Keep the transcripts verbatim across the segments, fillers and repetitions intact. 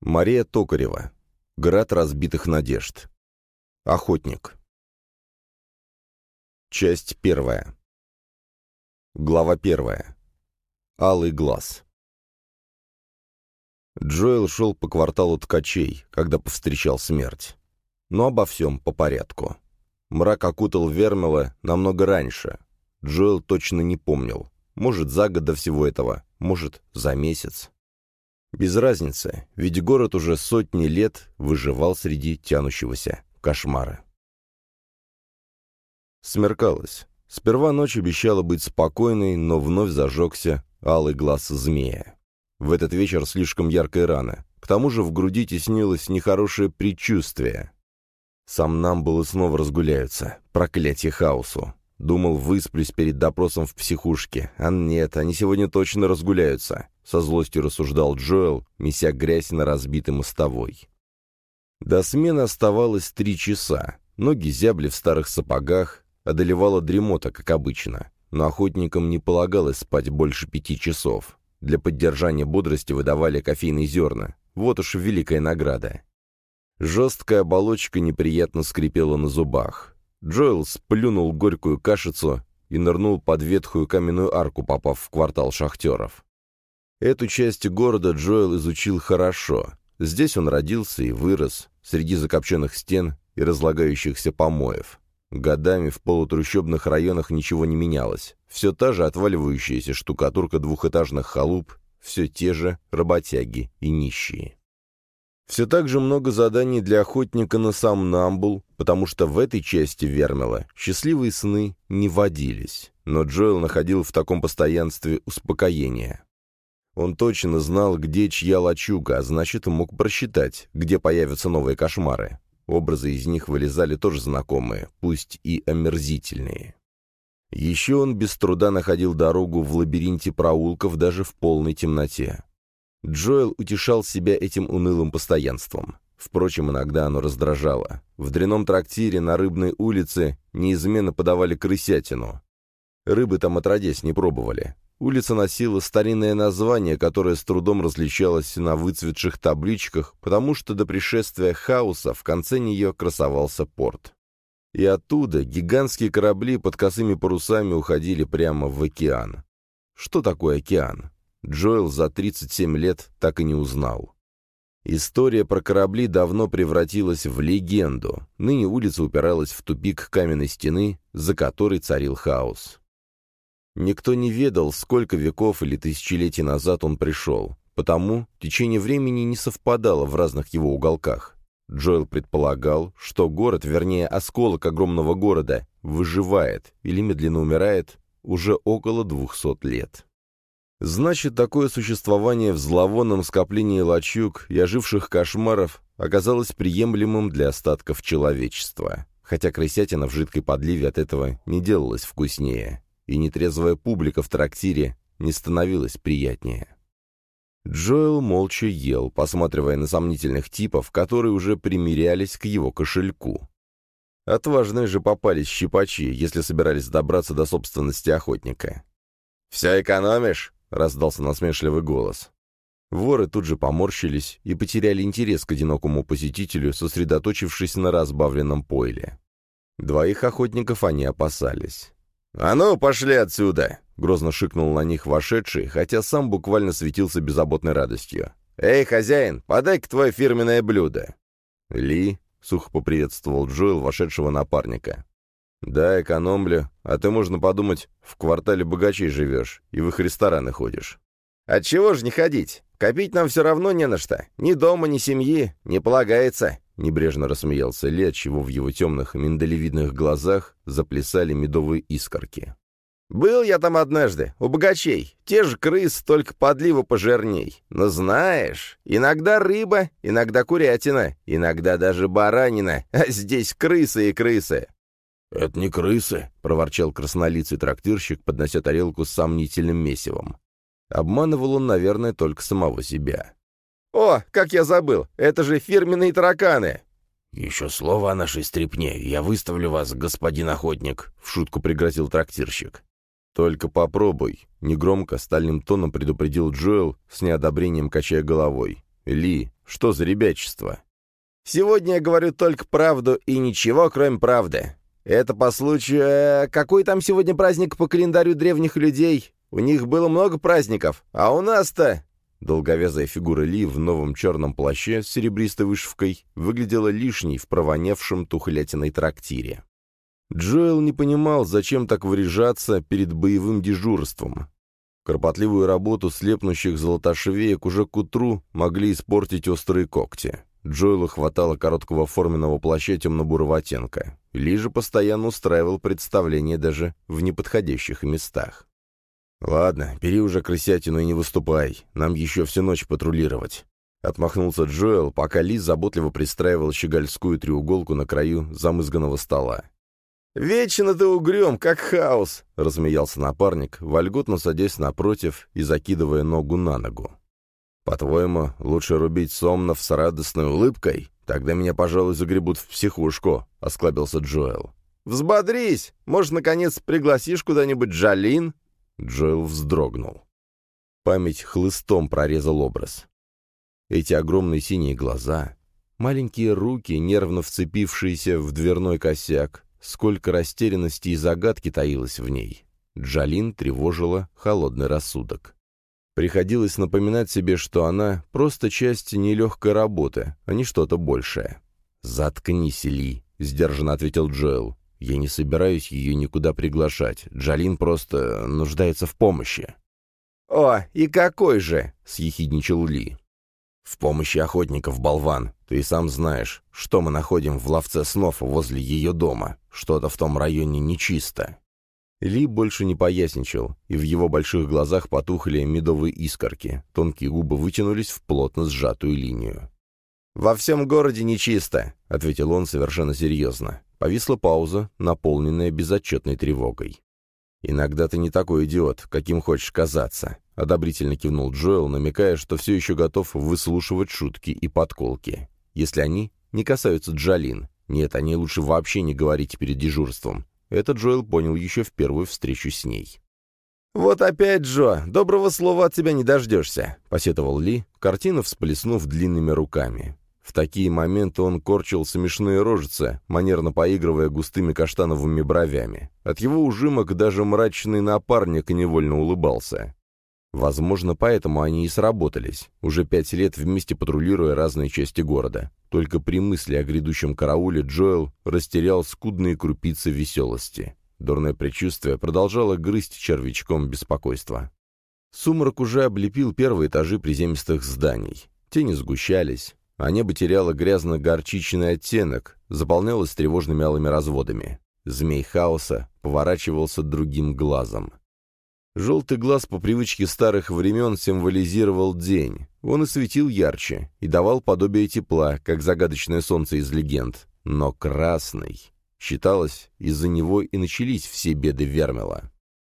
Мария Токарева. Град разбитых надежд. Охотник. Часть первая. Глава первая. Алый глаз. Джоэл шел по кварталу ткачей, когда повстречал смерть. Но обо всем по порядку. Мрак окутал Вермила намного раньше. Джоэл точно не помнил. Может, за год до всего этого, может, за месяц. Без разницы, ведь город уже сотни лет выживал среди тянущегося кошмара. Смеркалось. Сперва ночь обещала быть спокойной, но вновь зажегся алый глаз змея. В этот вечер слишком ярко и рано. К тому же в груди теснилось нехорошее предчувствие. Сомнамбулы снова разгуляются. Проклятье хаосу. Думал, высплюсь перед допросом в психушке. А нет, они сегодня точно разгуляются. Со злостью рассуждал Джоэл, меся грязь на разбитой мостовой. До смены оставалось три часа. Ноги зябли в старых сапогах, одолевала дремота, как обычно. Но охотникам не полагалось спать больше пяти часов. Для поддержания бодрости выдавали кофейные зерна. Вот уж великая награда. Жесткая оболочка неприятно скрипела на зубах. Джоэл сплюнул горькую кашицу и нырнул под ветхую каменную арку, попав в квартал шахтеров. Эту часть города Джоэл изучил хорошо. Здесь он родился и вырос, среди закопченных стен и разлагающихся помоев. Годами в полутрущобных районах ничего не менялось. Все та же отваливающаяся штукатурка двухэтажных халуп, все те же работяги и нищие. Все так же много заданий для охотника на сомнамбул, потому что в этой части Вермила счастливые сны не водились. Но Джоэл находил в таком постоянстве успокоение. Он точно знал, где чья лачуга, а значит, мог просчитать, где появятся новые кошмары. Образы из них вылезали тоже знакомые, пусть и омерзительные. Еще он без труда находил дорогу в лабиринте проулков даже в полной темноте. Джоэл утешал себя этим унылым постоянством. Впрочем, иногда оно раздражало. В дрянном трактире на Рыбной улице неизменно подавали крысятину. Рыбы там отродясь не пробовали. Улица носила старинное название, которое с трудом различалось на выцветших табличках, потому что до пришествия хаоса в конце нее красовался порт. И оттуда гигантские корабли под косыми парусами уходили прямо в океан. Что такое океан? Джоэл за тридцать семь лет так и не узнал. История про корабли давно превратилась в легенду. Ныне улица упиралась в тупик каменной стены, за которой царил хаос. Никто не ведал, сколько веков или тысячелетий назад он пришел, потому течение времени не совпадало в разных его уголках. Джоэл предполагал, что город, вернее осколок огромного города, выживает или медленно умирает уже около двухсот лет. Значит, такое существование в зловонном скоплении лачуг и оживших кошмаров оказалось приемлемым для остатков человечества, хотя крысятина в жидкой подливе от этого не делалась вкуснее, и нетрезвая публика в трактире не становилась приятнее. Джоэл молча ел, посматривая на сомнительных типов, которые уже примирялись к его кошельку. Отважные же попались щипачи, если собирались добраться до собственности охотника. «Все экономишь?» — раздался насмешливый голос. Воры тут же поморщились и потеряли интерес к одинокому посетителю, сосредоточившись на разбавленном пойле. Двоих охотников они опасались. «А ну, пошли отсюда!» — грозно шикнул на них вошедший, хотя сам буквально светился беззаботной радостью. «Эй, хозяин, подай-ка твое фирменное блюдо!» «Ли», — сухо поприветствовал Джоэл вошедшего напарника. «Да, экономлю, а ты, можно подумать, в квартале богачей живешь и в их рестораны ходишь». «Отчего же не ходить? Копить нам все равно не на что. Ни дома, ни семьи, не полагается», — небрежно рассмеялся Ли, отчего в его темных миндалевидных глазах заплясали медовые искорки. «Был я там однажды, у богачей. Те же крысы, только подлива пожирней. Но знаешь, иногда рыба, иногда курятина, иногда даже баранина, а здесь крысы и крысы». «Это не крысы», — проворчал краснолицый трактирщик, поднося тарелку с сомнительным месивом. Обманывал он, наверное, только самого себя. «О, как я забыл! Это же фирменные тараканы!» «Еще слово о нашей стрипне, и я выставлю вас, господин охотник», — в шутку пригрозил трактирщик. «Только попробуй», — негромко, стальным тоном предупредил Джоэл, с неодобрением качая головой. «Ли, Что за ребячество? «Сегодня я говорю только правду и ничего, кроме правды. Это по случаю... Э, какой там сегодня праздник по календарю древних людей? У них было много праздников, а у нас-то...» Долговязая фигура Ли в новом черном плаще с серебристой вышивкой выглядела лишней в провонявшем тухлятиной трактире. Джоэл не понимал, зачем так врежаться перед боевым дежурством. Кропотливую работу слепнущих золотошвеек уже к утру могли испортить острые когти. Джоэлу хватало короткого форменного плаща темно-бурого оттенка. Ли же постоянно устраивал представления даже в неподходящих местах. «Ладно, бери уже крысятину и не выступай. Нам еще всю ночь патрулировать». Отмахнулся Джоэл, пока Ли заботливо пристраивал щегольскую треуголку на краю замызганного стола. «Вечно ты угрюм, как хаос!» — рассмеялся напарник, вольготно садясь напротив и закидывая ногу на ногу. «По-твоему, лучше рубить сомнов с радостной улыбкой? Тогда меня, пожалуй, загребут в психушку», — осклабился Джоэл. «Взбодрись! Может, наконец, пригласишь куда-нибудь Джалин?» Джоэл вздрогнул. Память хлыстом прорезал образ. Эти огромные синие глаза, маленькие руки, нервно вцепившиеся в дверной косяк, сколько растерянности и загадки таилось в ней. Джалин тревожила холодный рассудок. Приходилось напоминать себе, что она просто часть нелегкой работы, а не что-то большее. «Заткнись, Ли», — сдержанно ответил Джоэл. «Я не собираюсь ее никуда приглашать. Джалин просто нуждается в помощи». «О, и какой же!» — съехидничал Ли. «В помощи охотников, болван. Ты и сам знаешь, что мы находим в ловце снов возле ее дома. Что-то в том районе нечисто». Ли больше не поясничал, и в его больших глазах потухли медовые искорки, тонкие губы вытянулись в плотно сжатую линию. «Во всем городе нечисто», — ответил он совершенно серьезно. Повисла пауза, наполненная безотчетной тревогой. «Иногда ты не такой идиот, каким хочешь казаться», — одобрительно кивнул Джоэл, намекая, что все еще готов выслушивать шутки и подколки. «Если они не касаются Джалин. Нет, они лучше вообще не говорить перед дежурством». Это Джоэл понял еще в первую встречу с ней. «Вот опять, Джо, доброго слова от тебя не дождешься», — посетовал Ли, картина всплеснув длинными руками. В такие моменты он корчил смешные рожицы, манерно поигрывая густыми каштановыми бровями. От его ужимок даже мрачный напарник невольно улыбался. Возможно, поэтому они и сработались, уже пять лет вместе патрулируя разные части города. Только при мысли о грядущем карауле Джоэл растерял скудные крупицы веселости. Дурное предчувствие продолжало грызть червячком беспокойства. Сумрак уже облепил первые этажи приземистых зданий. Тени сгущались, а небо теряло грязно-горчичный оттенок, заполнялось тревожными алыми разводами. Змей хаоса поворачивался другим глазом. Желтый глаз по привычке старых времен символизировал день. Он и светил ярче, и давал подобие тепла, как загадочное солнце из легенд. Но красный... Считалось, из-за него и начались все беды Вермила.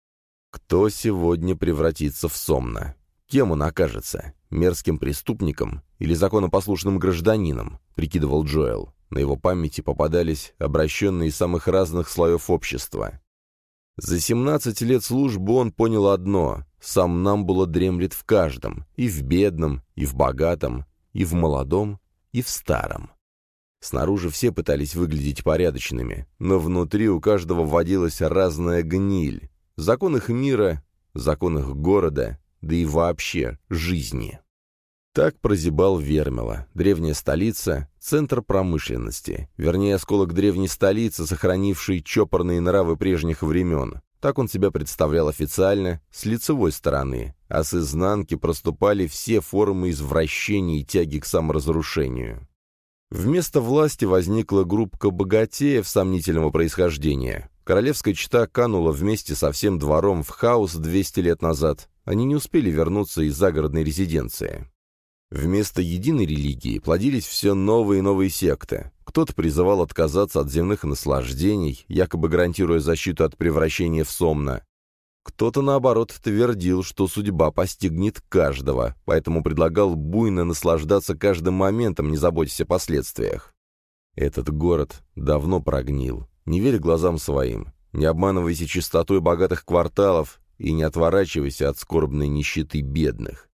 Кто сегодня превратится в Сомна? Кем он окажется? Мерзким преступником или законопослушным гражданином? Прикидывал Джоэл. На его памяти попадались обращенные из самых разных слоев общества. За семнадцать лет службы он понял одно — сомнамбула дремлет в каждом, и в бедном, и в богатом, и в молодом, и в старом. Снаружи все пытались выглядеть порядочными, но внутри у каждого водилась разная гниль. Закон их мира, закон их города, да и вообще жизни. Так прозябал Вермила, древняя столица, центр промышленности, вернее, осколок древней столицы, сохранивший чопорные нравы прежних времен. Так он себя представлял официально, с лицевой стороны, а с изнанки проступали все формы извращений и тяги к саморазрушению. Вместо власти возникла группка богатеев сомнительного происхождения. Королевская чета канула вместе со всем двором в хаос двести лет назад. Они не успели вернуться из загородной резиденции. Вместо единой религии плодились все новые и новые секты. Кто-то призывал отказаться от земных наслаждений, якобы гарантируя защиту от превращения в Сомна. Кто-то, наоборот, твердил, что судьба постигнет каждого, поэтому предлагал буйно наслаждаться каждым моментом, не заботясь о последствиях. Этот город давно прогнил. Не верь глазам своим, не обманывайся чистотой богатых кварталов и не отворачивайся от скорбной нищеты бедных.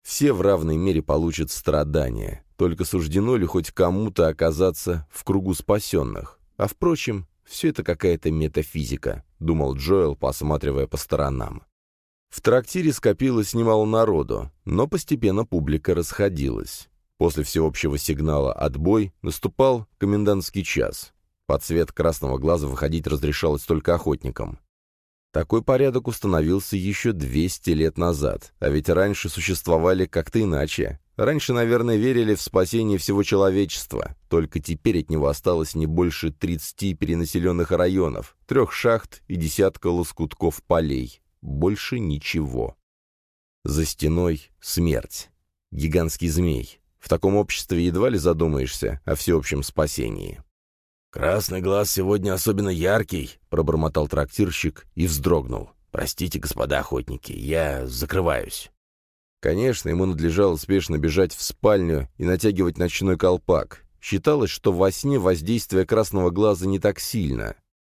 Все в равной мере получат страдания. Только суждено ли хоть кому-то оказаться в кругу спасенных? А впрочем, все это какая-то метафизика, думал Джоэл, посматривая по сторонам. В трактире скопилось немало народу, но постепенно публика расходилась. После всеобщего сигнала «Отбой» наступал комендантский час. Под свет красного глаза выходить разрешалось только охотникам. Такой порядок установился еще двести лет назад, а ведь раньше существовали как-то иначе. Раньше, наверное, верили в спасение всего человечества, только теперь от него осталось не больше тридцати перенаселенных районов, трех шахт и десятка лоскутков полей. Больше ничего. За стеной смерть. Гигантский змей. В таком обществе едва ли задумаешься о всеобщем спасении. «Красный глаз сегодня особенно яркий», — пробормотал трактирщик и вздрогнул. «Простите, господа охотники, я закрываюсь». Конечно, ему надлежало спешно бежать в спальню и натягивать ночной колпак. Считалось, что во сне воздействие красного глаза не так сильно.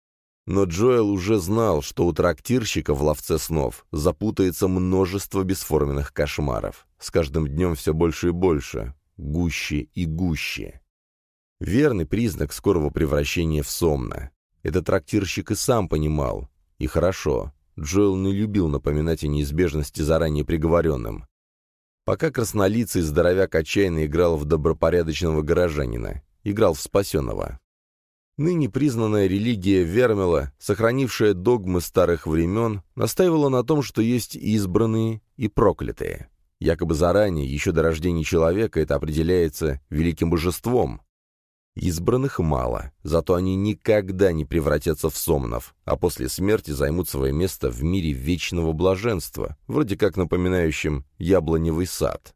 Но Джоэл уже знал, что у трактирщика в ловце снов запутается множество бесформенных кошмаров. С каждым днем все больше и больше, гуще и гуще. Верный признак скорого превращения в сомна. Этот трактирщик и сам понимал. И хорошо. Джоэл не любил напоминать о неизбежности заранее приговоренным. Пока краснолицый здоровяк отчаянно играл в добропорядочного горожанина, играл в спасенного. Ныне признанная религия Вермела, сохранившая догмы старых времен, настаивала на том, что есть избранные и проклятые. Якобы заранее, еще до рождения человека, это определяется великим божеством. Избранных мало, зато они никогда не превратятся в сомнов, а после смерти займут свое место в мире вечного блаженства, вроде как напоминающем яблоневый сад.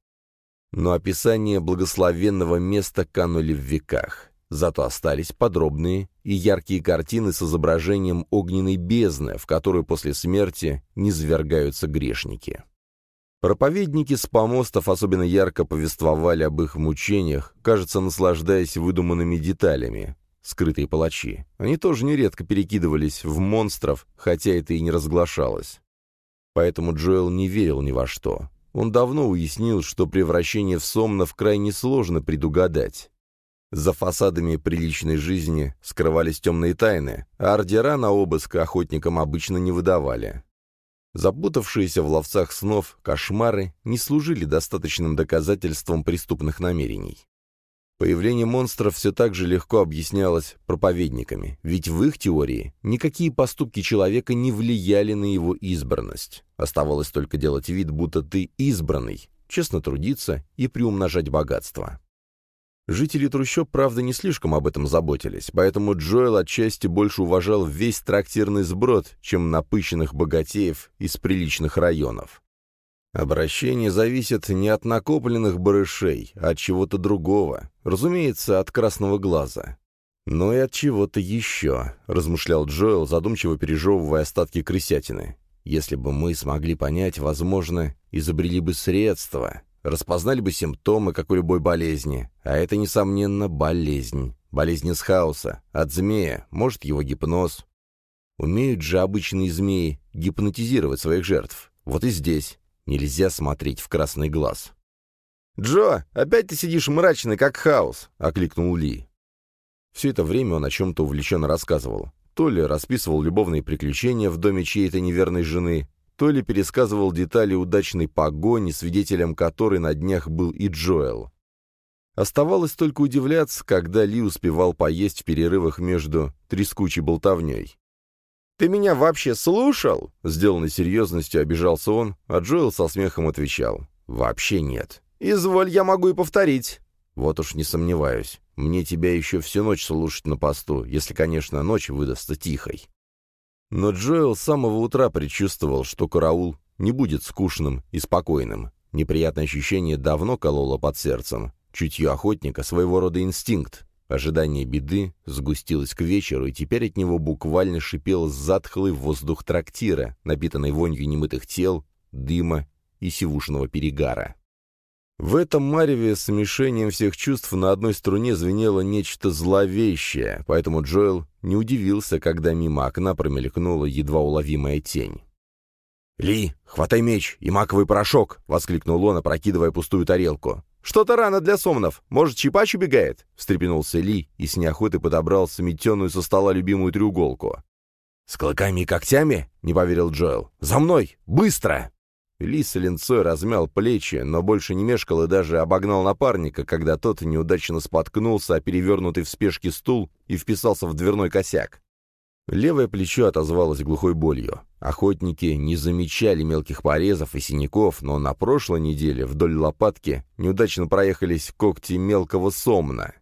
Но описания благословенного места канули в веках. Зато остались подробные и яркие картины с изображением огненной бездны, в которую после смерти низвергаются грешники. Проповедники с помостов особенно ярко повествовали об их мучениях, кажется, наслаждаясь выдуманными деталями. Скрытые палачи. Они тоже нередко перекидывались в монстров, хотя это и не разглашалось. Поэтому Джоэл не верил ни во что. Он давно уяснил, что превращение в сомнов крайне сложно предугадать. За фасадами приличной жизни скрывались темные тайны, а ордера на обыск охотникам обычно не выдавали. Запутавшиеся в ловцах снов кошмары не служили достаточным доказательством преступных намерений. Появление монстров все так же легко объяснялось проповедниками, ведь в их теории никакие поступки человека не влияли на его избранность. Оставалось только делать вид, будто ты избранный, честно трудиться и приумножать богатство. Жители трущоб, правда, не слишком об этом заботились, поэтому Джоэл отчасти больше уважал весь трактирный сброд, чем напыщенных богатеев из приличных районов. Обращение зависит не от накопленных барышей, а от чего-то другого, разумеется, от красного глаза. Но и от чего-то еще, размышлял Джоэл, задумчиво пережевывая остатки крысятины. Если бы мы смогли понять, возможно, изобрели бы средства, распознали бы симптомы, как у любой болезни, а это, несомненно, болезнь. Болезнь из хаоса, от змея, может, его гипноз. Умеют же обычные змеи гипнотизировать своих жертв. Вот и здесь нельзя смотреть в красный глаз. «Джо, опять ты сидишь мрачный, как хаос!» — окликнул Ли. Все это время он о чем-то увлеченно рассказывал. То ли расписывал любовные приключения в доме чьей-то неверной жены, то ли пересказывал детали удачной погони, свидетелем которой на днях был и Джоэл. Оставалось только удивляться, когда Ли успевал поесть в перерывах между трескучей болтовней. «Ты меня вообще слушал?» — сделанной серьезностью обижался он, а Джоэл со смехом отвечал. «Вообще нет». «Изволь, я могу и повторить». «Вот уж не сомневаюсь. Мне тебя еще всю ночь слушать на посту, если, конечно, ночь выдастся тихой». Но Джоэл с самого утра предчувствовал, что караул не будет скучным и спокойным. Неприятное ощущение давно кололо под сердцем. Чутье охотника — своего рода инстинкт. Ожидание беды сгустилось к вечеру, и теперь от него буквально шипел затхлый воздух трактира, напитанный вонью немытых тел, дыма и сивушного перегара. В этом мареве с смешением всех чувств на одной струне звенело нечто зловещее, поэтому Джоэл не удивился, когда мимо окна промелькнула едва уловимая тень. «Ли, хватай меч и маковый порошок!» — воскликнул он, опрокидывая пустую тарелку. «Что-то рано для сомнов. Может, Чипач убегает?» — встрепенулся Ли и с неохотой подобрал сметенную со стола любимую треуголку. «С клыками и когтями?» — не поверил Джоэл. «За мной! Быстро!» Ли с линцой размял плечи, но больше не мешкал и даже обогнал напарника, когда тот неудачно споткнулся о перевернутый в спешке стул и вписался в дверной косяк. Левое плечо отозвалось глухой болью. Охотники не замечали мелких порезов и синяков, но на прошлой неделе вдоль лопатки неудачно проехались когти мелкого сомна.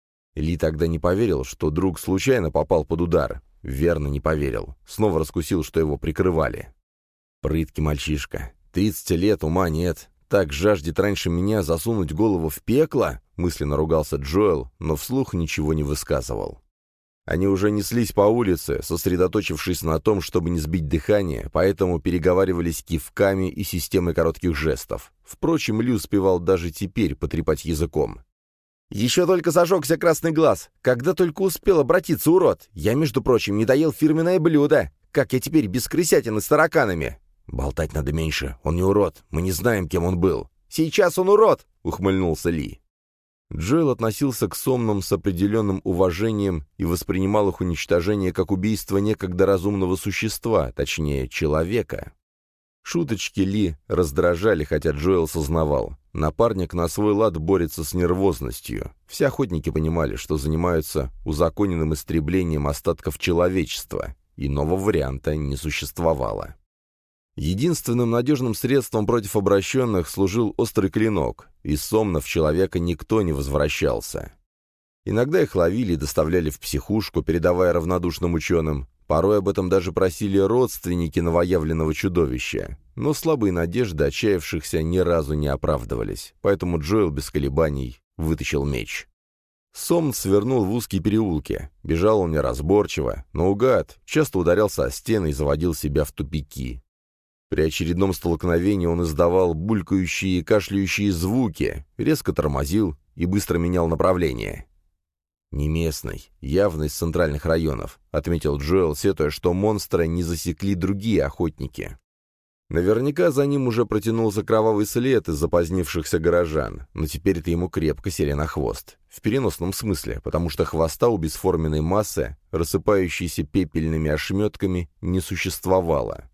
Ли тогда не поверил, что друг случайно попал под удар. Верно не поверил. Снова раскусил, что его прикрывали. Прыткий мальчишка. Тридцать лет, ума нет. Так жаждет раньше меня засунуть голову в пекло? Мысленно ругался Джоэл, но вслух ничего не высказывал. Они уже неслись по улице, сосредоточившись на том, чтобы не сбить дыхание, поэтому переговаривались кивками и системой коротких жестов. Впрочем, Ли успевал даже теперь потрепать языком. «Еще только зажегся красный глаз. Когда только успел обратиться, урод. Я, между прочим, не доел фирменное блюдо. Как я теперь без крысятины с тараканами?» «Болтать надо меньше. Он не урод. Мы не знаем, кем он был». «Сейчас он урод!» — ухмыльнулся Ли. Джоэл относился к сомнам с определенным уважением и воспринимал их уничтожение как убийство некогда разумного существа, точнее, человека. Шуточки Ли раздражали, хотя Джоэл сознавал. Напарник на свой лад борется с нервозностью. Все охотники понимали, что занимаются узаконенным истреблением остатков человечества. Иного варианта не существовало. Единственным надежным средством против обращенных служил острый клинок. Из сомнов человека никто не возвращался. Иногда их ловили и доставляли в психушку, передавая равнодушным ученым. Порой об этом даже просили родственники новоявленного чудовища. Но слабые надежды отчаявшихся ни разу не оправдывались. Поэтому Джоэл без колебаний вытащил меч. Сомн свернул в узкие переулки. Бежал он неразборчиво, наугад, часто ударялся о стены и заводил себя в тупики. При очередном столкновении он издавал булькающие и кашляющие звуки, резко тормозил и быстро менял направление. «Не местный, явно из центральных районов», — отметил Джоэл, сетуя, что монстра не засекли другие охотники. Наверняка за ним уже протянулся кровавый след из запозднившихся горожан, но теперь-то ему крепко сели на хвост. В переносном смысле, потому что хвоста у бесформенной массы, рассыпающейся пепельными ошметками, не существовало.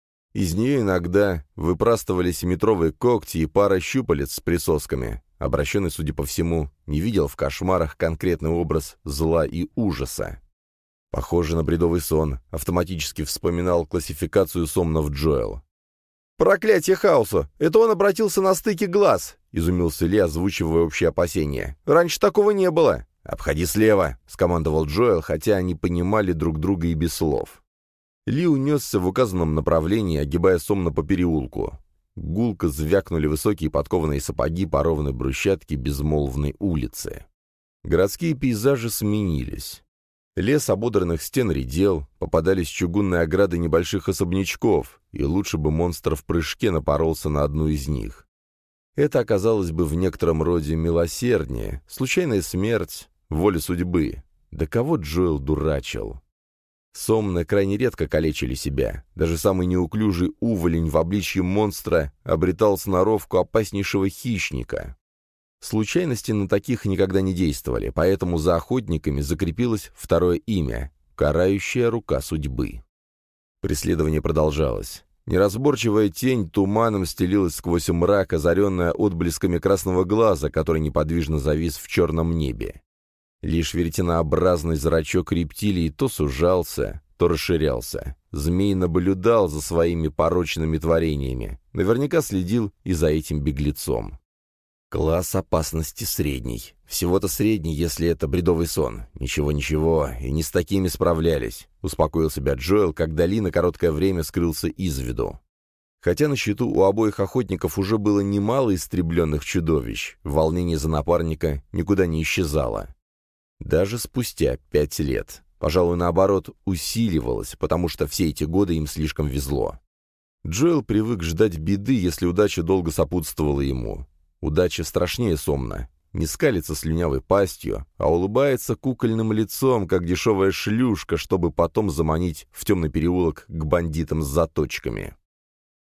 Из нее иногда выпрастывались метровые когти и пара щупалец с присосками. Обращенный, судя по всему, не видел в кошмарах конкретный образ зла и ужаса. Похоже на бредовый сон, автоматически вспоминал классификацию сомнов Джоэл. «Проклятие хаосу! Это он обратился на стыке глаз!» — изумился Ли, озвучивая общее опасение. «Раньше такого не было!» «Обходи слева!» — скомандовал Джоэл, хотя они понимали друг друга и без слов. Ли унесся в указанном направлении, огибая сомно по переулку. Гулко звякнули высокие подкованные сапоги по ровной брусчатке безмолвной улицы. Городские пейзажи сменились. Лес ободранных стен редел, попадались чугунные ограды небольших особнячков, и лучше бы монстр в прыжке напоролся на одну из них. Это оказалось бы в некотором роде милосерднее, случайная смерть, воля судьбы. Да кого Джоэл дурачил? Сомны крайне редко калечили себя. Даже самый неуклюжий уволень в обличье монстра обретал сноровку опаснейшего хищника. Случайности на таких никогда не действовали, поэтому за охотниками закрепилось второе имя — карающая рука судьбы. Преследование продолжалось. Неразборчивая тень туманом стелилась сквозь мрак, озаренная отблесками красного глаза, который неподвижно завис в черном небе. Лишь веретенообразный зрачок рептилии то сужался, то расширялся. Змей наблюдал за своими порочными творениями. Наверняка следил и за этим беглецом. Класс опасности средний. Всего-то средний, если это бредовый сон. Ничего-ничего, и не с такими справлялись. Успокоил себя Джоэл, когда Ли на короткое время скрылся из виду. Хотя на счету у обоих охотников уже было немало истребленных чудовищ, волнение за напарника никуда не исчезало. Даже спустя пять лет. Пожалуй, наоборот, усиливалось, потому что все эти годы им слишком везло. Джоэл привык ждать беды, если удача долго сопутствовала ему. Удача страшнее сомна. Не скалится слюнявой пастью, а улыбается кукольным лицом, как дешевая шлюшка, чтобы потом заманить в темный переулок к бандитам с заточками.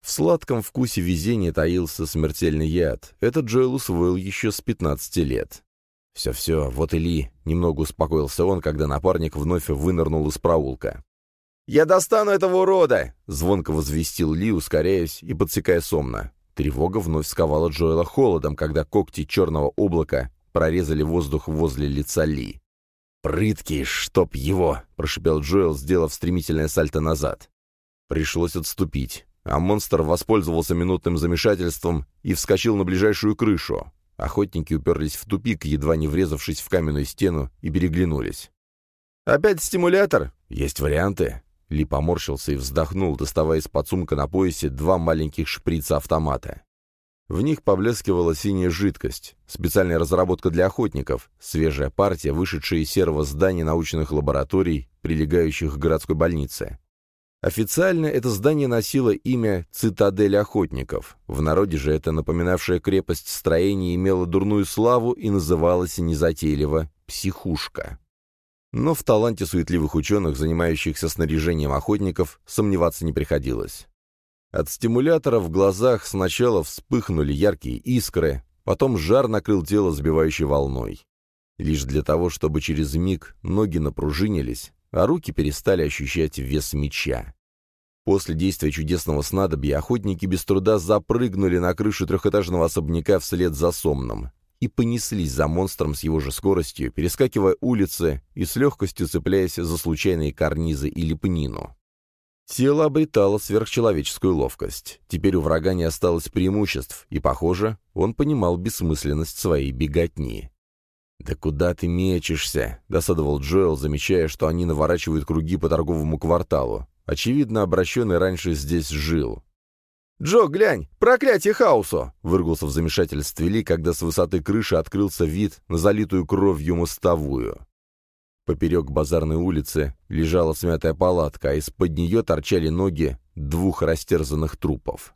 В сладком вкусе везения таился смертельный яд. Этот Джоэл усвоил еще с пятнадцати лет. «Все-все, вот и Ли», — немного успокоился он, когда напарник вновь вынырнул из проулка. «Я достану этого урода!» — звонко возвестил Ли, ускоряясь и подсекая Сомна. Тревога вновь сковала Джоэла холодом, когда когти черного облака прорезали воздух возле лица Ли. «Прыткий, чтоб его!» — прошипел Джоэл, сделав стремительное сальто назад. Пришлось отступить, а монстр воспользовался минутным замешательством и вскочил на ближайшую крышу. Охотники уперлись в тупик, едва не врезавшись в каменную стену, и переглянулись. «Опять стимулятор?» «Есть варианты?» Ли поморщился и вздохнул, доставая из-под сумка на поясе два маленьких шприца автомата. В них поблескивала синяя жидкость, специальная разработка для охотников, свежая партия, вышедшая из серого здания научных лабораторий, прилегающих к городской больнице. Официально это здание носило имя «Цитадель охотников». В народе же это напоминавшее крепость строение имело дурную славу и называлось незатейливо «психушка». Но в таланте суетливых ученых, занимающихся снаряжением охотников, сомневаться не приходилось. От стимулятора в глазах сначала вспыхнули яркие искры, потом жар накрыл тело сбивающей волной. Лишь для того, чтобы через миг ноги напружинились, а руки перестали ощущать вес меча. После действия чудесного снадобья охотники без труда запрыгнули на крышу трехэтажного особняка вслед за Сомном и понеслись за монстром с его же скоростью, перескакивая улицы и с легкостью цепляясь за случайные карнизы и лепнину. Тело обретало сверхчеловеческую ловкость. Теперь у врага не осталось преимуществ, и, похоже, он понимал бессмысленность своей беготни. «Да куда ты мечешься?» — досадовал Джоэл, замечая, что они наворачивают круги по торговому кварталу. Очевидно, обращенный раньше здесь жил. «Джо, глянь! Проклятие хаосу!» — выругался в замешательстве Ли, когда с высоты крыши открылся вид на залитую кровью мостовую. Поперек базарной улицы лежала смятая палатка, а из-под нее торчали ноги двух растерзанных трупов.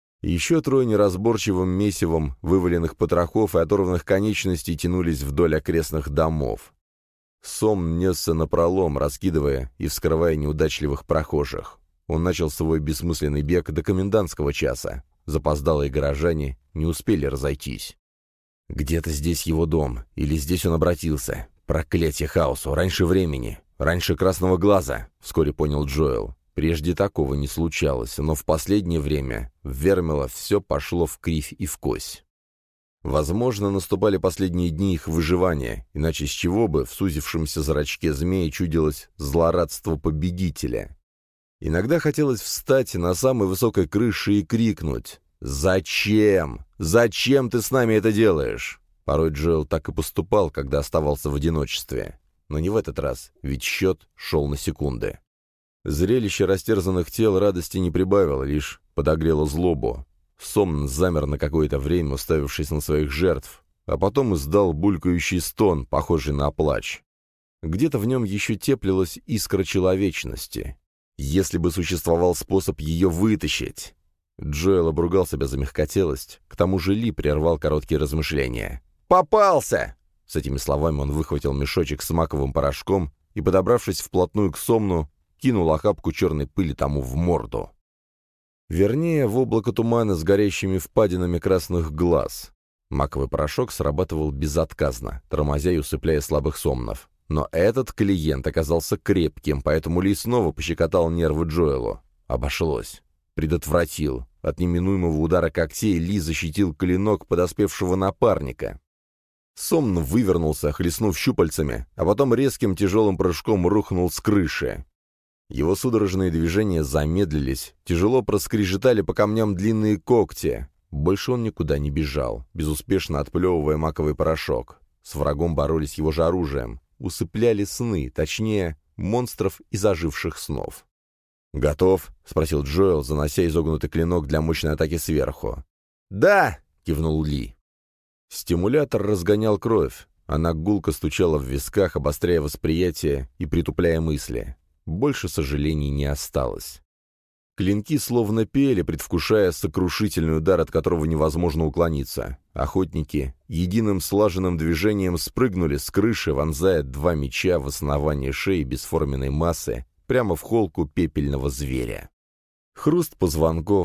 Еще трое неразборчивым месивом вываленных потрохов и оторванных конечностей тянулись вдоль окрестных домов. Сом несся напролом, раскидывая и вскрывая неудачливых прохожих. Он начал свой бессмысленный бег до комендантского часа. Запоздалые горожане не успели разойтись. Где-то здесь его дом, или здесь он обратился. Проклятие хаосу, раньше времени, раньше красного глаза, вскоре понял Джоэл. Прежде такого не случалось, но в последнее время в Вермила все пошло в кривь и в кось. Возможно, наступали последние дни их выживания, иначе с чего бы в сузившемся зрачке змеи чудилось злорадство победителя. Иногда хотелось встать на самой высокой крыше и крикнуть: «Зачем? Зачем ты с нами это делаешь?» Порой Джоэл так и поступал, когда оставался в одиночестве. Но не в этот раз, ведь счет шел на секунды. Зрелище растерзанных тел радости не прибавило, лишь подогрело злобу. Сомн замер на какое-то время, уставившись на своих жертв, а потом издал булькающий стон, похожий на плач. Где-то в нем еще теплилась искра человечности. Если бы существовал способ ее вытащить. Джоэл обругал себя за мягкотелость, к тому же Ли прервал короткие размышления. «Попался!» С этими словами он выхватил мешочек с маковым порошком и, подобравшись вплотную к Сомну, кинул охапку черной пыли тому в морду. Вернее, в облако тумана с горящими впадинами красных глаз. Маковый порошок срабатывал безотказно, тормозя и усыпляя слабых сомнов. Но этот клиент оказался крепким, поэтому Ли снова пощекотал нервы Джоэлу. Обошлось. Предотвратил. От неминуемого удара когтей Ли защитил клинок подоспевшего напарника. Сомн вывернулся, хлестнув щупальцами, а потом резким тяжелым прыжком рухнул с крыши. Его судорожные движения замедлились, тяжело проскрежетали по камням длинные когти. Больше он никуда не бежал, безуспешно отплевывая маковый порошок. С врагом боролись его же оружием. Усыпляли сны, точнее, монстров из оживших снов. «Готов?» — спросил Джоэл, занося изогнутый клинок для мощной атаки сверху. «Да!» — кивнул Ли. Стимулятор разгонял кровь. Она гулко стучала в висках, обостряя восприятие и притупляя мысли. Больше сожалений не осталось. Клинки словно пели, предвкушая сокрушительный удар, от которого невозможно уклониться. Охотники единым слаженным движением спрыгнули с крыши, вонзая два меча в основание шеи бесформенной массы прямо в холку пепельного зверя. Хруст позвонков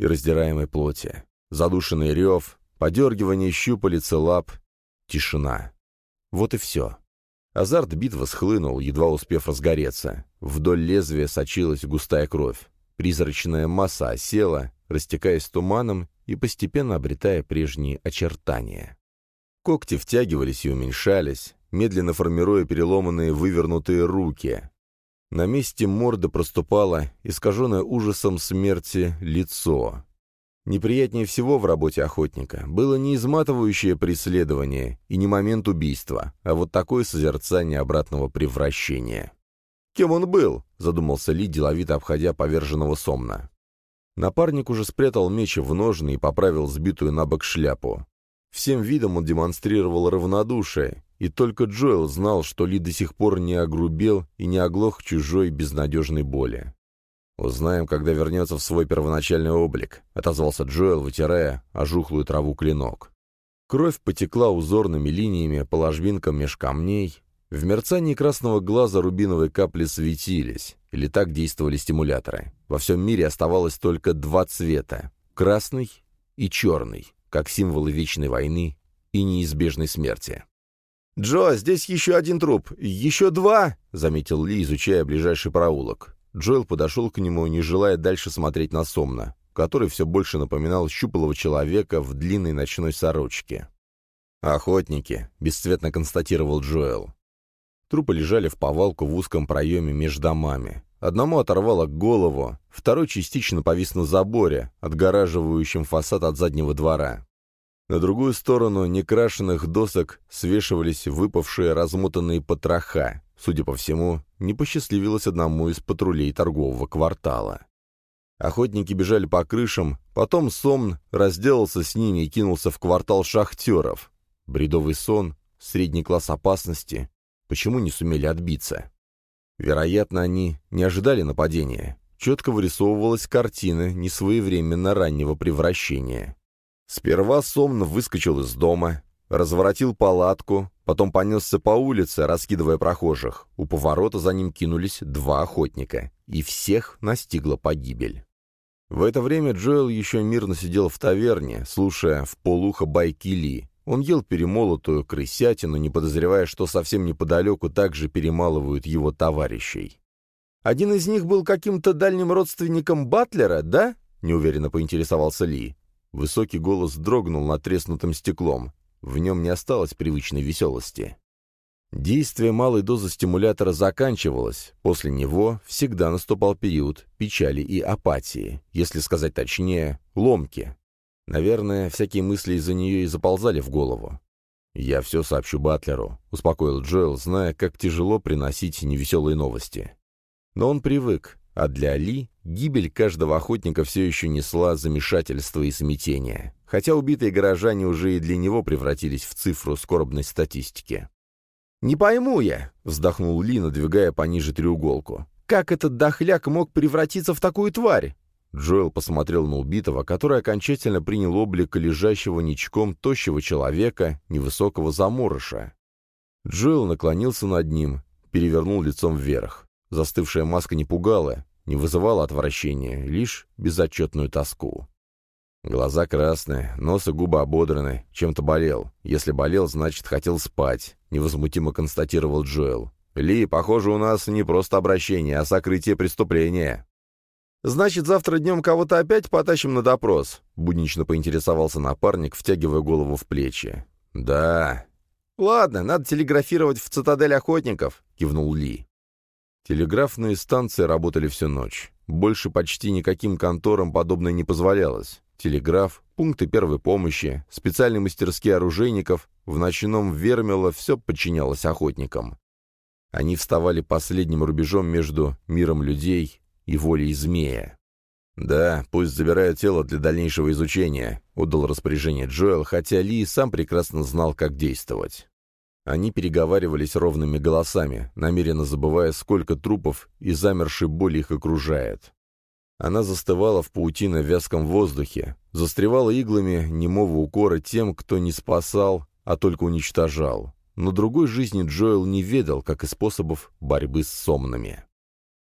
и раздираемой плоти. Задушенный рев, подергивание щупалец и лап, тишина. Вот и все. Азарт битвы схлынул, едва успев разгореться. Вдоль лезвия сочилась густая кровь. Призрачная масса осела, растекаясь туманом и постепенно обретая прежние очертания. Когти втягивались и уменьшались, медленно формируя переломанные вывернутые руки. На месте морды проступало искаженное ужасом смерти лицо. Неприятнее всего в работе охотника было не изматывающее преследование и не момент убийства, а вот такое созерцание обратного превращения. «Кем он был?» — задумался Ли, деловито обходя поверженного Сомна. Напарник уже спрятал меч в ножны и поправил сбитую на бок шляпу. Всем видом он демонстрировал равнодушие, и только Джоэл знал, что Ли до сих пор не огрубел и не оглох чужой безнадежной боли. «Узнаем, когда вернется в свой первоначальный облик», — отозвался Джоэл, вытирая ожухлую траву клинок. Кровь потекла узорными линиями по ложбинкам меж камней. В мерцании красного глаза рубиновые капли светились, или так действовали стимуляторы. Во всем мире оставалось только два цвета — красный и черный, как символы вечной войны и неизбежной смерти. «Джо, здесь еще один труп! Еще два!» — заметил Ли, изучая ближайший проулок. Джоэл подошел к нему, не желая дальше смотреть на Сомна, который все больше напоминал щуплого человека в длинной ночной сорочке. «Охотники», — бесцветно констатировал Джоэл. Трупы лежали в повалку в узком проеме между домами. Одному оторвало голову, второй частично повис на заборе, отгораживающем фасад от заднего двора. На другую сторону некрашенных досок свешивались выпавшие размотанные потроха. Судя по всему, не посчастливилось одному из патрулей торгового квартала. Охотники бежали по крышам, потом Сомн разделался с ними и кинулся в квартал шахтеров. Бредовый сон, средний класс опасности. Почему не сумели отбиться? Вероятно, они не ожидали нападения. Четко вырисовывалась картина несвоевременно раннего превращения. Сперва Сомн выскочил из дома, разворотил палатку, потом понесся по улице, раскидывая прохожих. У поворота за ним кинулись два охотника, и всех настигла погибель. В это время Джоэл еще мирно сидел в таверне, слушая вполуха байки Ли. Он ел перемолотую крысятину, не подозревая, что совсем неподалеку также перемалывают его товарищей. «Один из них был каким-то дальним родственником Батлера, да?» — неуверенно поинтересовался Ли. Высокий голос дрогнул над треснутым стеклом. В нем не осталось привычной веселости. Действие малой дозы стимулятора заканчивалось. После него всегда наступал период печали и апатии, если сказать точнее, ломки. Наверное, всякие мысли из-за нее и заползали в голову. «Я все сообщу Батлеру», — успокоил Джоэл, зная, как тяжело приносить невеселые новости. Но он привык, а для Ли гибель каждого охотника все еще несла замешательство и смятение, хотя убитые горожане уже и для него превратились в цифру скорбной статистики. «Не пойму я», — вздохнул Ли, надвигая пониже треуголку. «Как этот дохляк мог превратиться в такую тварь?» Джоэл посмотрел на убитого, который окончательно принял облик лежащего ничком тощего человека, невысокого заморыша. Джоэл наклонился над ним, перевернул лицом вверх. Застывшая маска не пугала, не вызывала отвращения, лишь безотчетную тоску. Глаза красные, нос и губы ободраны, чем-то болел. Если болел, значит, хотел спать, невозмутимо констатировал Джоэл. «Ли, похоже, у нас не просто обращение, а сокрытие преступления». «Значит, завтра днем кого-то опять потащим на допрос?» — буднично поинтересовался напарник, втягивая голову в плечи. «Да». «Ладно, надо телеграфировать в цитадель охотников», — кивнул Ли. Телеграфные станции работали всю ночь. Больше почти никаким конторам подобное не позволялось. Телеграф, пункты первой помощи, специальные мастерские оружейников, в ночном Вермило все подчинялось охотникам. Они вставали последним рубежом между миром людей и волей змея. «Да, пусть забирают тело для дальнейшего изучения», — отдал распоряжение Джоэл, хотя Ли сам прекрасно знал, как действовать. Они переговаривались ровными голосами, намеренно забывая, сколько трупов и замершей боли их окружает. Она застывала в паутино вязком воздухе, застревала иглами немого укора тем, кто не спасал, а только уничтожал. Но другой жизни Джоэл не ведал, как и способов борьбы с сомнами.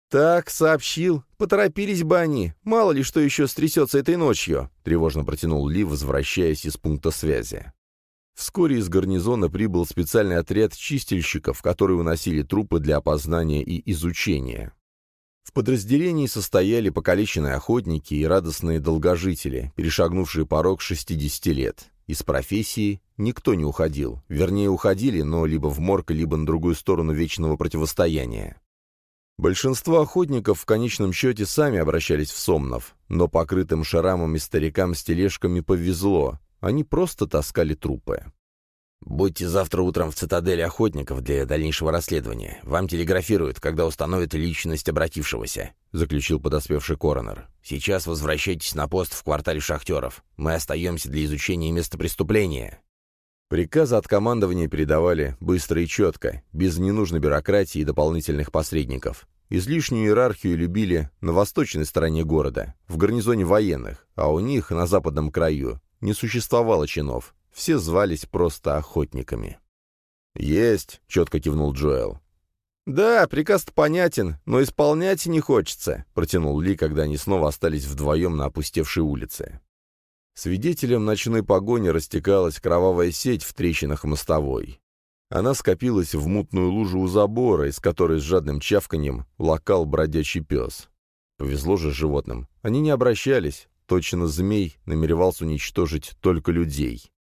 «Так, сообщил. Поторопились бы они. Мало ли что еще стрясется этой ночью», — тревожно протянул Ли, возвращаясь из пункта связи. Вскоре из гарнизона прибыл специальный отряд чистильщиков, которые уносили трупы для опознания и изучения. В подразделении состояли покалеченные охотники и радостные долгожители, перешагнувшие порог шестидесяти лет. Из профессии никто не уходил. Вернее, уходили, но либо в морг, либо на другую сторону вечного противостояния. Большинство охотников в конечном счете сами обращались в Сомнов, но покрытым шрамами старикам с тележками повезло, они просто таскали трупы. «Будьте завтра утром в цитадели охотников для дальнейшего расследования. Вам телеграфируют, когда установят личность обратившегося», — заключил подоспевший коронер. «Сейчас возвращайтесь на пост в квартале шахтеров. Мы остаемся для изучения места преступления». Приказы от командования передавали быстро и четко, без ненужной бюрократии и дополнительных посредников. Излишнюю иерархию любили на восточной стороне города, в гарнизоне военных, а у них, на западном краю, не существовало чинов. Все звались просто охотниками. «Есть», — четко кивнул Джоэл. «Да, приказ-то понятен, но исполнять не хочется», — протянул Ли, когда они снова остались вдвоем на опустевшей улице. Свидетелем ночной погони растекалась кровавая сеть в трещинах мостовой. Она скопилась в мутную лужу у забора, из которой с жадным чавканьем лакал бродячий пес. Повезло же животным. Они не обращались. Точно змей намеревался уничтожить только людей.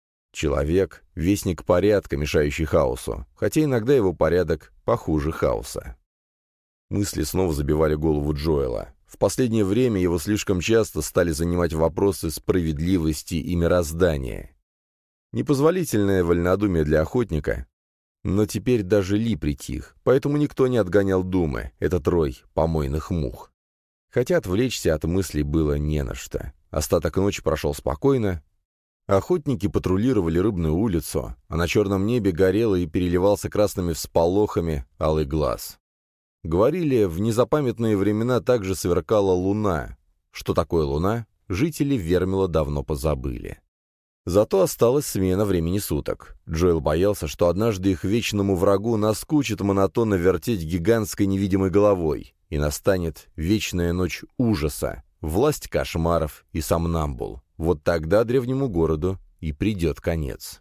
Человек — вестник порядка, мешающий хаосу, хотя иногда его порядок похуже хаоса. Мысли снова забивали голову Джоэла. В последнее время его слишком часто стали занимать вопросы справедливости и мироздания. Непозволительное вольнодумие для охотника, но теперь даже Ли притих, поэтому никто не отгонял думы, этот рой помойных мух. Хотя отвлечься от мыслей было не на что. Остаток ночи прошел спокойно. Охотники патрулировали Рыбную улицу, а на черном небе горел и переливался красными всполохами алый глаз. Говорили, в незапамятные времена также сверкала луна. Что такое луна, жители Вермила давно позабыли. Зато осталась смена времени суток. Джоэл боялся, что однажды их вечному врагу наскучит монотонно вертеть гигантской невидимой головой, и настанет вечная ночь ужаса, власть кошмаров и сомнамбул. Вот тогда древнему городу и придет конец.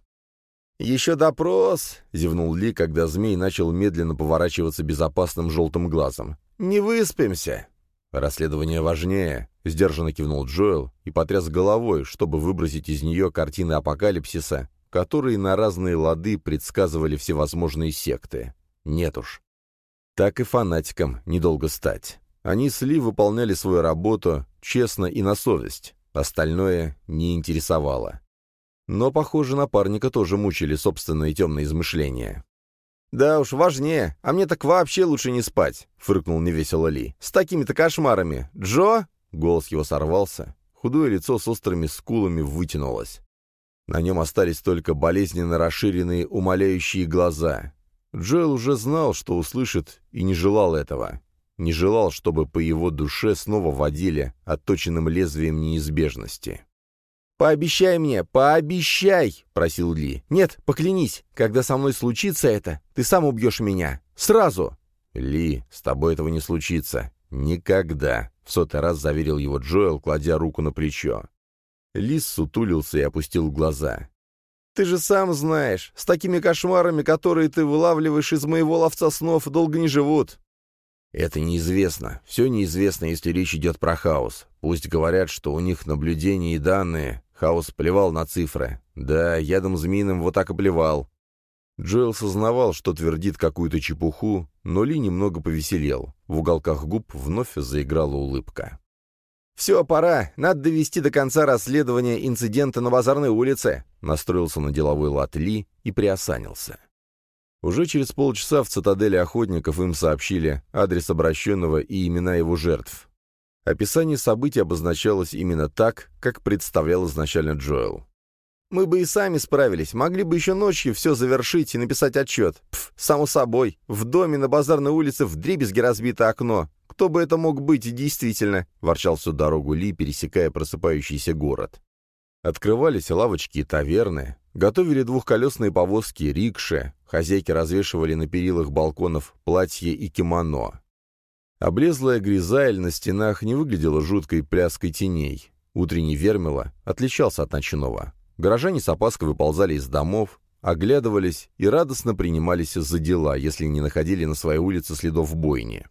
«Еще допрос!» — зевнул Ли, когда змей начал медленно поворачиваться безопасным желтым глазом. «Не выспимся!» «Расследование важнее», — сдержанно кивнул Джоэл и потряс головой, чтобы выбросить из нее картины апокалипсиса, которые на разные лады предсказывали всевозможные секты. Нет уж. Так и фанатикам недолго стать. Они с Ли выполняли свою работу честно и на совесть. Остальное не интересовало. Но, похоже, напарника тоже мучили собственные темные измышления. «Да уж, важнее. А мне так вообще лучше не спать», — фыркнул невесело Ли. «С такими-то кошмарами. Джо?» — голос его сорвался. Худое лицо с острыми скулами вытянулось. На нем остались только болезненно расширенные умоляющие глаза. Джоэл уже знал, что услышит, и не желал этого. Не желал, чтобы по его душе снова водили отточенным лезвием неизбежности. «Пообещай мне, пообещай!» — просил Ли. «Нет, поклянись, когда со мной случится это, ты сам убьешь меня. Сразу!» «Ли, с тобой этого не случится. Никогда!» — в сотый раз заверил его Джоэл, кладя руку на плечо. Ли сутулился и опустил глаза. «Ты же сам знаешь, с такими кошмарами, которые ты вылавливаешь из моего ловца снов, долго не живут». «Это неизвестно. Все неизвестно, если речь идет про хаос. Пусть говорят, что у них наблюдения и данные. Хаос плевал на цифры. Да, ядом змеиным вот так и плевал». Джоэл сознавал, что твердит какую-то чепуху, но Ли немного повеселел. В уголках губ вновь заиграла улыбка. «Все, пора. Надо довести до конца расследование инцидента на Базарной улице», настроился на деловой лад Ли и приосанился. Уже через полчаса в цитадели охотников им сообщили адрес обращенного и имена его жертв. Описание событий обозначалось именно так, как представлял изначально Джоэл. «Мы бы и сами справились, могли бы еще ночью все завершить и написать отчет. Пф, само собой, в доме на Базарной улице вдребезги разбито окно. Кто бы это мог быть действительно?» — ворчал всю дорогу Ли, пересекая просыпающийся город. Открывались лавочки и таверны, готовили двухколесные повозки, рикши, хозяйки развешивали на перилах балконов платья и кимоно. Облезлая гризаль на стенах не выглядела жуткой пляской теней. Утренний Вермила отличался от ночного. Горожане с опаской выползали из домов, оглядывались и радостно принимались за дела, если не находили на своей улице следов бойни.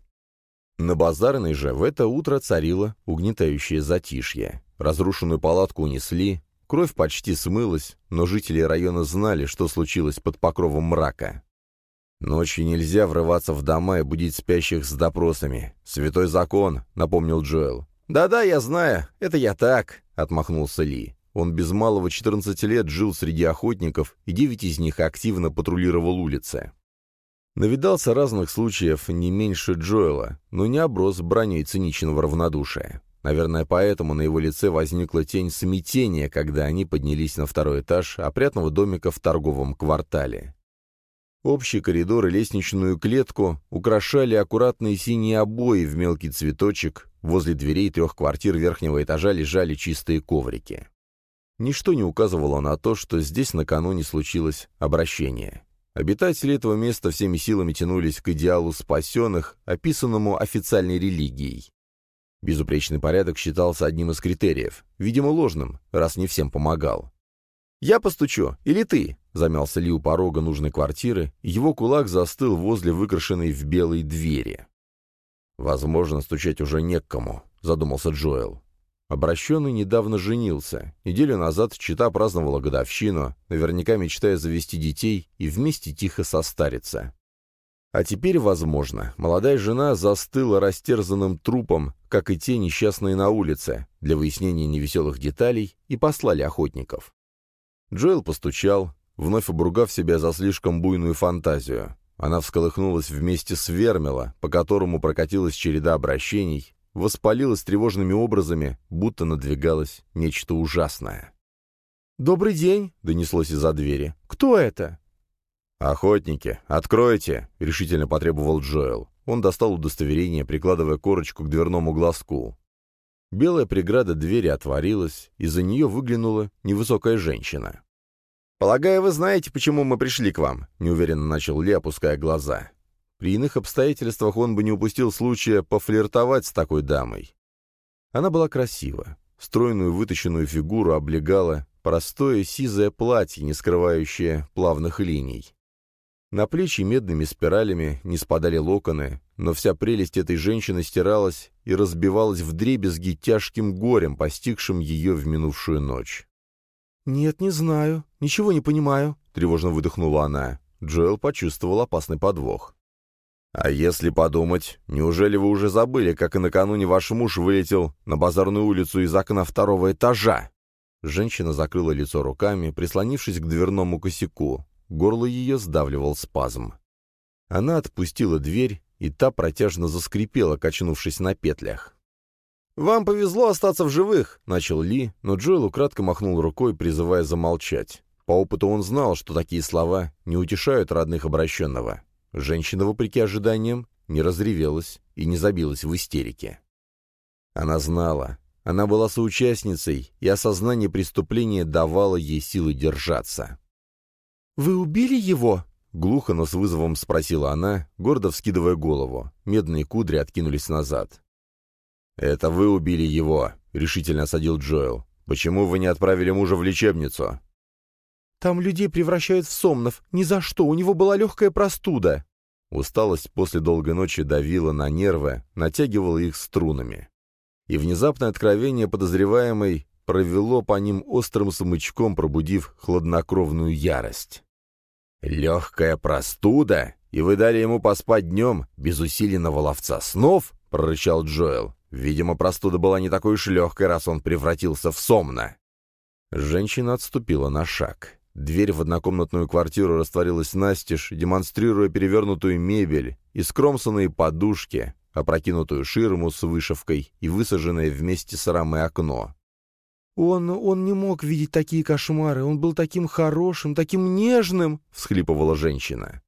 На базарной же в это утро царило угнетающее затишье. Разрушенную палатку унесли, кровь почти смылась, но жители района знали, что случилось под покровом мрака. «Ночью нельзя врываться в дома и будить спящих с допросами. Святой закон», — напомнил Джоэл. «Да-да, я знаю, это я так», — отмахнулся Ли. Он без малого четырнадцати лет жил среди охотников, и девять из них активно патрулировал улицы. Навидался разных случаев не меньше Джоэла, но не оброс броней циничного равнодушия. Наверное, поэтому на его лице возникла тень смятения, когда они поднялись на второй этаж опрятного домика в торговом квартале. Общий коридор и лестничную клетку украшали аккуратные синие обои в мелкий цветочек, возле дверей трех квартир верхнего этажа лежали чистые коврики. Ничто не указывало на то, что здесь накануне случилось обращение. Обитатели этого места всеми силами тянулись к идеалу спасенных, описанному официальной религией. Безупречный порядок считался одним из критериев, видимо, ложным, раз не всем помогал. «Я постучу, или ты?» — замялся Ли у порога нужной квартиры, и его кулак застыл возле выкрашенной в белой двери. «Возможно, стучать уже не к кому», — задумался Джоэл. Обращенный недавно женился. Неделю назад чета праздновала годовщину, наверняка мечтая завести детей и вместе тихо состариться. А теперь, возможно, молодая жена застыла растерзанным трупом, как и те несчастные на улице, для выяснения невеселых деталей, и послали охотников. Джоэл постучал, вновь обругав себя за слишком буйную фантазию. Она всколыхнулась вместе с Вермила, по которому прокатилась череда обращений, воспалилась тревожными образами, будто надвигалось нечто ужасное. «Добрый день!» — донеслось из-за двери. «Кто это?» «Охотники, откройте!» — решительно потребовал Джоэл. Он достал удостоверение, прикладывая корочку к дверному глазку. Белая преграда двери отворилась, и за нее выглянула невысокая женщина. «Полагаю, вы знаете, почему мы пришли к вам?» — неуверенно начал Ли, опуская глаза. При иных обстоятельствах он бы не упустил случая пофлиртовать с такой дамой. Она была красива. Стройную выточенную фигуру облегало простое сизое платье, не скрывающее плавных линий. На плечи медными спиралями не спадали локоны, но вся прелесть этой женщины стиралась и разбивалась вдребезги тяжким горем, постигшим ее в минувшую ночь. «Нет, не знаю. Ничего не понимаю», — тревожно выдохнула она. Джоэл почувствовал опасный подвох. «А если подумать, неужели вы уже забыли, как и накануне ваш муж вылетел на базарную улицу из окна второго этажа?» Женщина закрыла лицо руками, прислонившись к дверному косяку. Горло ее сдавливал спазм. Она отпустила дверь, и та протяжно заскрипела, качнувшись на петлях. «Вам повезло остаться в живых», — начал Ли, но Джоэл украдко махнул рукой, призывая замолчать. По опыту он знал, что такие слова не утешают родных обращенного. Женщина, вопреки ожиданиям, не разревелась и не забилась в истерике. Она знала, она была соучастницей, и осознание преступления давало ей силы держаться. «Вы убили его?» — глухо, но с вызовом спросила она, гордо вскидывая голову. Медные кудри откинулись назад. «Это вы убили его», — решительно осадил Джоэл. «Почему вы не отправили мужа в лечебницу?» «Там людей превращают в сомнов. Ни за что, у него была легкая простуда». Усталость после долгой ночи давила на нервы, натягивала их струнами. И внезапное откровение подозреваемой провело по ним острым смычком, пробудив хладнокровную ярость. «Легкая простуда? И вы дали ему поспать днем без усиленного ловца снов?» — прорычал Джоэл. Видимо, простуда была не такой уж легкой, раз он превратился в сомна. Женщина отступила на шаг. Дверь в однокомнатную квартиру растворилась настежь, демонстрируя перевернутую мебель и скромсанные подушки, опрокинутую ширму с вышивкой и высаженное вместе с рамой окно. «Он... он не мог видеть такие кошмары. Он был таким хорошим, таким нежным!» — всхлипывала женщина.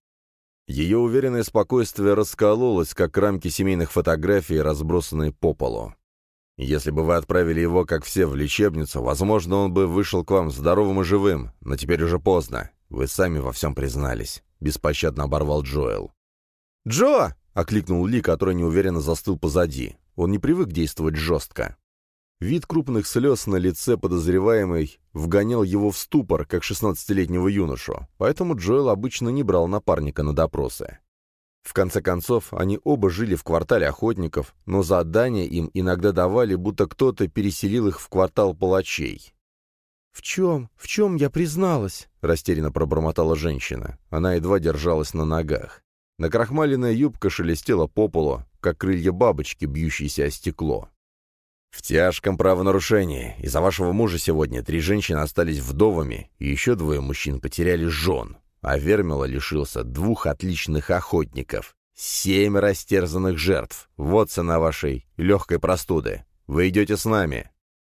Ее уверенное спокойствие раскололось, как рамки семейных фотографий, разбросанные по полу. «Если бы вы отправили его, как все, в лечебницу, возможно, он бы вышел к вам здоровым и живым, но теперь уже поздно. Вы сами во всем признались», — беспощадно оборвал Джоэл. «Джо!» — окликнул Ли, который неуверенно застыл позади. Он не привык действовать жестко. Вид крупных слез на лице подозреваемой вгонял его в ступор, как шестнадцатилетнего юношу, поэтому Джоэл обычно не брал напарника на допросы. В конце концов, они оба жили в квартале охотников, но задания им иногда давали, будто кто-то переселил их в квартал палачей. «В чем? В чем я призналась?» — растерянно пробормотала женщина. Она едва держалась на ногах. Накрахмаленная юбка шелестела по полу, как крылья бабочки, бьющиеся о стекло. «В тяжком правонарушении. Из-за вашего мужа сегодня три женщины остались вдовами, и еще двое мужчин потеряли жен. А Вермила лишился двух отличных охотников, семь растерзанных жертв. Вот цена вашей легкой простуды. Вы идете с нами».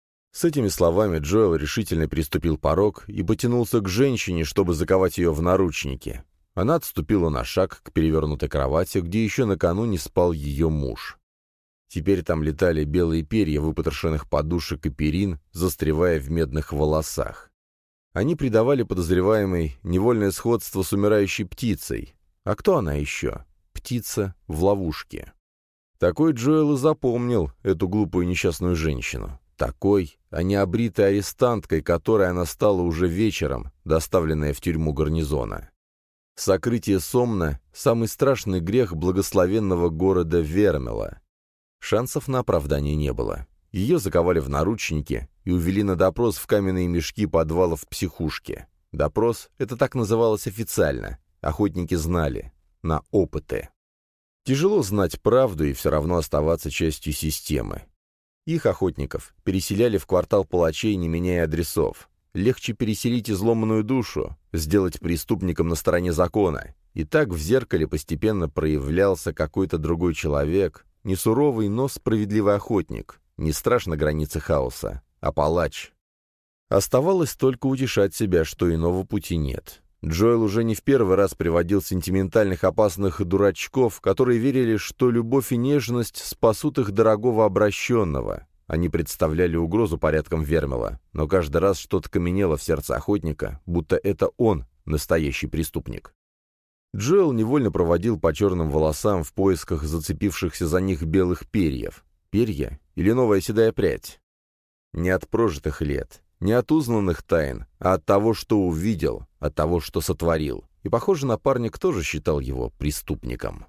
С этими словами Джоэл решительно переступил порог и потянулся к женщине, чтобы заковать ее в наручники. Она отступила на шаг к перевернутой кровати, где еще накануне спал ее муж. Теперь там летали белые перья выпотрошенных подушек и перин, застревая в медных волосах. Они придавали подозреваемой невольное сходство с умирающей птицей. А кто она еще? Птица в ловушке. Такой Джоэл и запомнил эту глупую несчастную женщину. Такой, а не обритой арестанткой, которой она стала уже вечером, доставленная в тюрьму гарнизона. Сокрытие Сомна — самый страшный грех благословенного города Вермила. Шансов на оправдание не было. Ее заковали в наручники и увели на допрос в каменные мешки подвалов психушки. Допрос — это так называлось официально. Охотники знали. На опыты. Тяжело знать правду и все равно оставаться частью системы. Их, охотников, переселяли в квартал палачей, не меняя адресов. Легче переселить изломанную душу, сделать преступником на стороне закона. И так в зеркале постепенно проявлялся какой-то другой человек, не суровый, но справедливый охотник. Не страж на границе хаоса, а палач. Оставалось только утешать себя, что иного пути нет. Джоэл уже не в первый раз приводил сентиментальных опасных дурачков, которые верили, что любовь и нежность спасут их дорогого обращенного. Они представляли угрозу порядкам Вермила, но каждый раз что-то каменело в сердце охотника, будто это он настоящий преступник. Джоэл невольно проводил по черным волосам в поисках зацепившихся за них белых перьев. Перья или новая седая прядь? Не от прожитых лет, не от узнанных тайн, а от того, что увидел, от того, что сотворил. И, похоже, напарник тоже считал его преступником.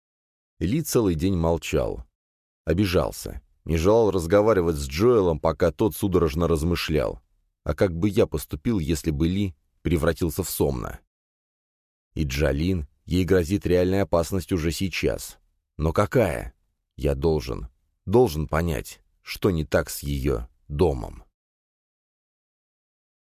Ли целый день молчал. Обижался. Не желал разговаривать с Джоэлом, пока тот судорожно размышлял. А как бы я поступил, если бы Ли превратился в Сомна? И Джалин, ей грозит реальная опасность уже сейчас. Но какая? Я должен, должен понять, что не так с ее домом.